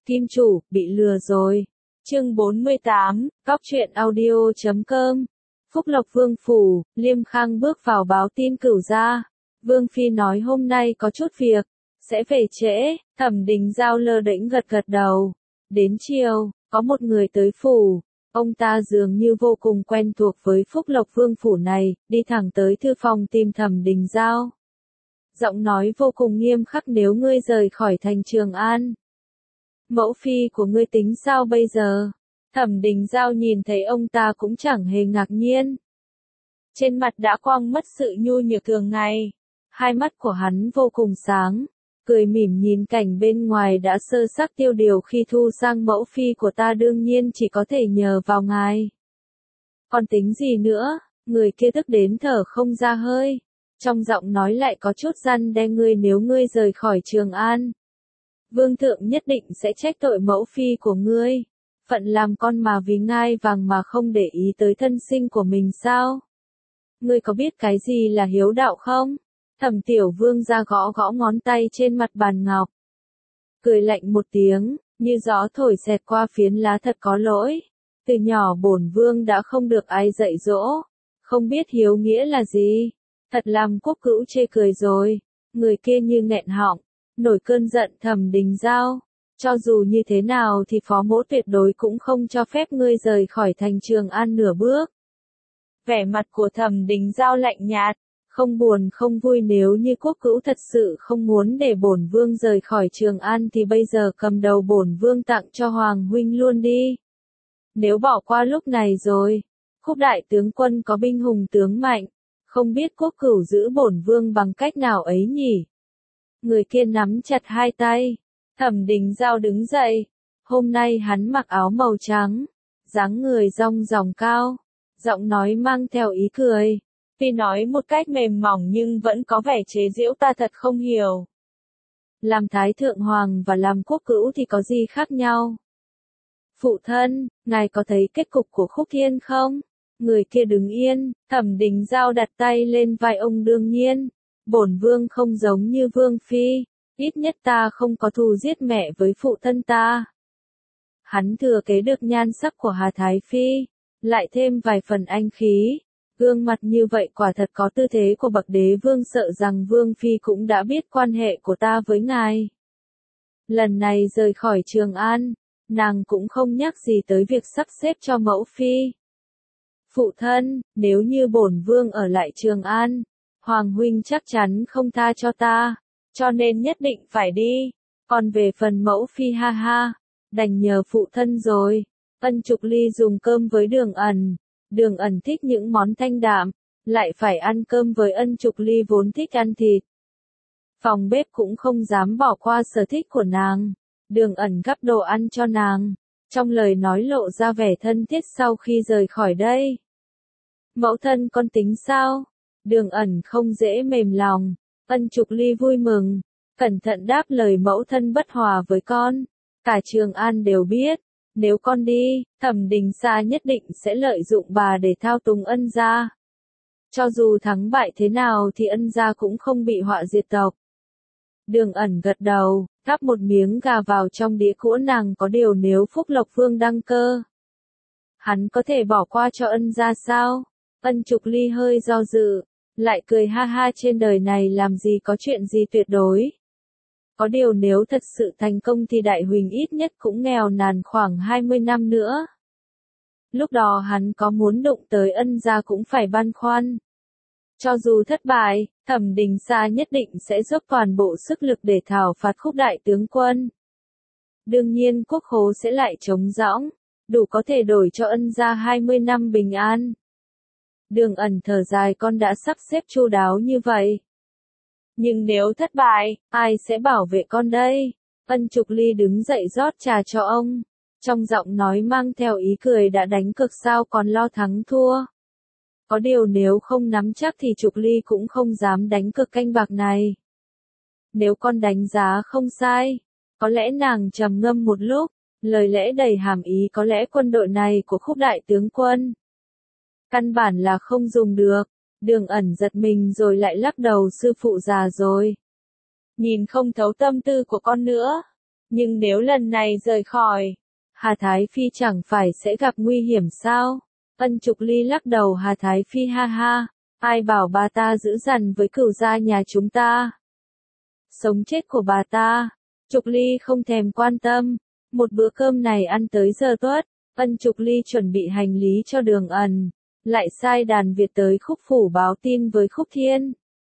Kim chủ, bị lừa rồi. Chương 48, Góc truyện audio.com. Phúc Lộc Vương phủ, Liêm Khang bước vào báo tin cửu gia. Vương phi nói hôm nay có chút việc, sẽ về trễ. Thẩm Đình Giao lơ đễnh gật gật đầu. Đến chiều, có một người tới phủ. Ông ta dường như vô cùng quen thuộc với Phúc Lộc Vương phủ này, đi thẳng tới thư phòng tìm Thẩm Đình Giao. Giọng nói vô cùng nghiêm khắc, nếu ngươi rời khỏi thành Trường An, mẫu phi của ngươi tính sao bây giờ? Thẩm Đình Giao nhìn thấy ông ta cũng chẳng hề ngạc nhiên. Trên mặt đã quang mất sự nhu nhược thường ngày. Hai mắt của hắn vô cùng sáng, cười mỉm nhìn cảnh bên ngoài đã sơ xác tiêu điều, khi thu sang mẫu phi của ta đương nhiên chỉ có thể nhờ vào ngài. Còn tính gì nữa? Người kia tức đến thở không ra hơi. Trong giọng nói lại có chút răn đe, ngươi nếu ngươi rời khỏi Trường An, vương thượng nhất định sẽ trách tội mẫu phi của ngươi. Phận làm con mà vì ngai vàng mà không để ý tới thân sinh của mình sao? Ngươi có biết cái gì là hiếu đạo không? Thẩm Tiểu Vương ra gõ gõ ngón tay trên mặt bàn ngọc. Cười lạnh một tiếng, như gió thổi xẹt qua phiến lá, thật có lỗi. Từ nhỏ bổn vương đã không được ai dạy dỗ, không biết hiếu nghĩa là gì. Thật làm quốc cữu chê cười rồi. Người kia như nghẹn họng, nổi cơn giận. Thẩm Đình Giao, cho dù như thế nào thì phó mỗ tuyệt đối cũng không cho phép ngươi rời khỏi thành Trường An nửa bước. Vẻ mặt của Thẩm Đình Giao lạnh nhạt, không buồn không vui. Nếu như quốc cữu thật sự không muốn để bổn vương rời khỏi Trường An thì bây giờ cầm đầu bổn vương tặng cho Hoàng huynh luôn đi. Nếu bỏ qua lúc này rồi, Khúc đại tướng quân có binh hùng tướng mạnh, không biết quốc cửu giữ bổn vương bằng cách nào ấy nhỉ? Người kia nắm chặt hai tay. Thẩm Đình Giao đứng dậy. Hôm nay hắn mặc áo màu trắng, dáng người rong ròng cao, giọng nói mang theo ý cười. Tuy nói một cách mềm mỏng nhưng vẫn có vẻ chế giễu, ta thật không hiểu. Làm Thái Thượng Hoàng và làm quốc cữu thì có gì khác nhau? Phụ thân, ngài có thấy kết cục của Khúc Thiên không? Người kia đứng yên. Thẩm Đình Giao đặt tay lên vai ông, đương nhiên. Bổn vương không giống như vương phi, ít nhất ta không có thù giết mẹ với phụ thân ta. Hắn thừa kế được nhan sắc của Hà Thái Phi, lại thêm vài phần anh khí. Gương mặt như vậy quả thật có tư thế của bậc đế vương, sợ rằng vương phi cũng đã biết quan hệ của ta với ngài. Lần này rời khỏi Trường An, nàng cũng không nhắc gì tới việc sắp xếp cho mẫu phi. Phụ thân, nếu như bổn vương ở lại Trường An, Hoàng huynh chắc chắn không tha cho ta, cho nên nhất định phải đi. Còn về phần mẫu phi, ha ha, đành nhờ phụ thân rồi. Ân Trục Ly dùng cơm với Đường Ẩn. Đường Ẩn thích những món thanh đạm, lại phải ăn cơm với Ân Trục Ly vốn thích ăn thịt. Phòng bếp cũng không dám bỏ qua sở thích của nàng. Đường Ẩn gắp đồ ăn cho nàng, trong lời nói lộ ra vẻ thân thiết. Sau khi rời khỏi đây, mẫu thân con tính sao? Đường Ẩn không dễ mềm lòng. Ân Trục Ly vui mừng, cẩn thận đáp lời, mẫu thân bất hòa với con. Cả Trường An đều biết, nếu con đi, Thẩm Đình Sa nhất định sẽ lợi dụng bà để thao túng Ân gia. Cho dù thắng bại thế nào thì Ân gia cũng không bị họa diệt tộc. Đường Ẩn gật đầu, gắp một miếng gà vào trong đĩa của nàng. Có điều nếu Phúc Lộc Vương đăng cơ, hắn có thể bỏ qua cho Ân gia sao? Ân Trục Ly hơi do dự, lại cười ha ha, trên đời này làm gì có chuyện gì tuyệt đối. Có điều nếu thật sự thành công thì Đại Huỳnh ít nhất cũng nghèo nàn khoảng 20 năm nữa. Lúc đó hắn có muốn đụng tới Ân gia cũng phải băn khoăn. Cho dù thất bại, Thẩm Đình Sa nhất định sẽ dốc toàn bộ sức lực để thảo phạt Khúc đại tướng quân. Đương nhiên quốc khố sẽ lại trống rỗng, đủ có thể đổi cho Ân gia 20 năm bình an. Đường Ẩn thở dài, con đã sắp xếp chu đáo như vậy, nhưng nếu thất bại, ai sẽ bảo vệ con đây? Ân Trục Ly đứng dậy rót trà cho ông, trong giọng nói mang theo ý cười, đã đánh cược sao còn lo thắng thua? Có điều nếu không nắm chắc thì Trục Ly cũng không dám đánh cược canh bạc này. Nếu con đánh giá không sai. Có lẽ nàng trầm ngâm một lúc, lời lẽ đầy hàm ý, có lẽ quân đội này của Khúc đại tướng quân căn bản là không dùng được. Đường Ẩn giật mình rồi lại lắc đầu, sư phụ già rồi, nhìn không thấu tâm tư của con nữa. Nhưng nếu lần này rời khỏi, Hà Thái Phi chẳng phải sẽ gặp nguy hiểm sao? Ân Trục Ly lắc đầu. Hà Thái Phi ha ha, ai bảo bà ta giữ dằn với cửu gia nhà chúng ta? Sống chết của bà ta, Trục Ly không thèm quan tâm. Một bữa cơm này ăn tới giờ tuất, Ân Trục Ly chuẩn bị hành lý cho Đường Ẩn, lại sai đàn Việt tới Khúc Phủ báo tin với Khúc Thiên.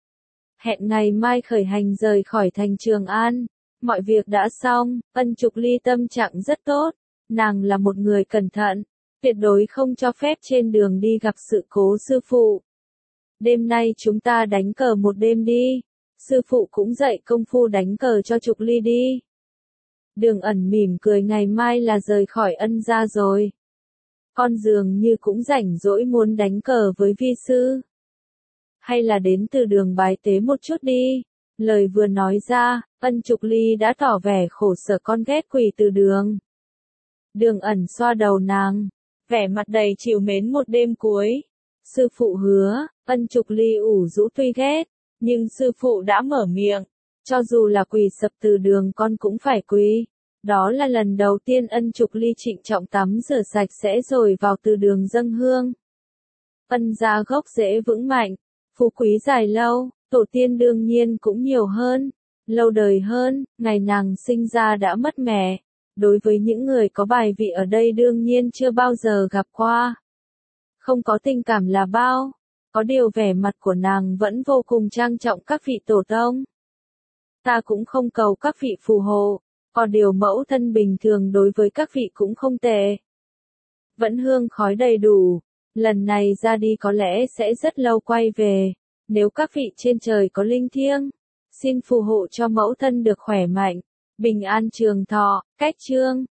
Hẹn ngày mai khởi hành rời khỏi thành Trường An. Mọi việc đã xong, Ân Trục Ly tâm trạng rất tốt. Nàng là một người cẩn thận, tuyệt đối không cho phép trên đường đi gặp sự cố sư phụ. Đêm nay chúng ta đánh cờ một đêm đi. Sư phụ cũng dạy công phu đánh cờ cho Trục Ly đi. Đường Ẩn mỉm cười. Ngày mai là rời khỏi Ân gia rồi. Con dường như cũng rảnh rỗi muốn đánh cờ với vi sư. Hay là đến từ Đường bái tế một chút đi. Lời vừa nói ra, Ân Trục Ly đã tỏ vẻ khổ sở. Con ghét quỷ Từ Đường. Đường Ẩn xoa đầu nàng, vẻ mặt đầy trìu mến. Một đêm cuối, sư phụ hứa. Ân Trục Ly ủ rũ tuy ghét, nhưng sư phụ đã mở miệng, cho dù là quỳ sập Từ Đường con cũng phải quỳ. Đó là lần đầu tiên Ân Trục Ly trịnh trọng tắm rửa sạch sẽ rồi vào Từ Đường dâng hương. Ân gia gốc rễ vững mạnh, phú quý dài lâu, tổ tiên đương nhiên cũng nhiều hơn, lâu đời hơn. Ngày nàng sinh ra đã mất mẹ. Đối với những người có bài vị ở đây đương nhiên chưa bao giờ gặp qua. Không có tình cảm là bao. Có điều vẻ mặt của nàng vẫn vô cùng trang trọng các vị tổ tông. Ta cũng không cầu các vị phù hộ, có điều mẫu thân bình thường đối với các vị cũng không tệ. Vẫn hương khói đầy đủ, lần này ra đi có lẽ sẽ rất lâu quay về. Nếu các vị trên trời có linh thiêng, xin phù hộ cho mẫu thân được khỏe mạnh, bình an trường thọ. Cách chương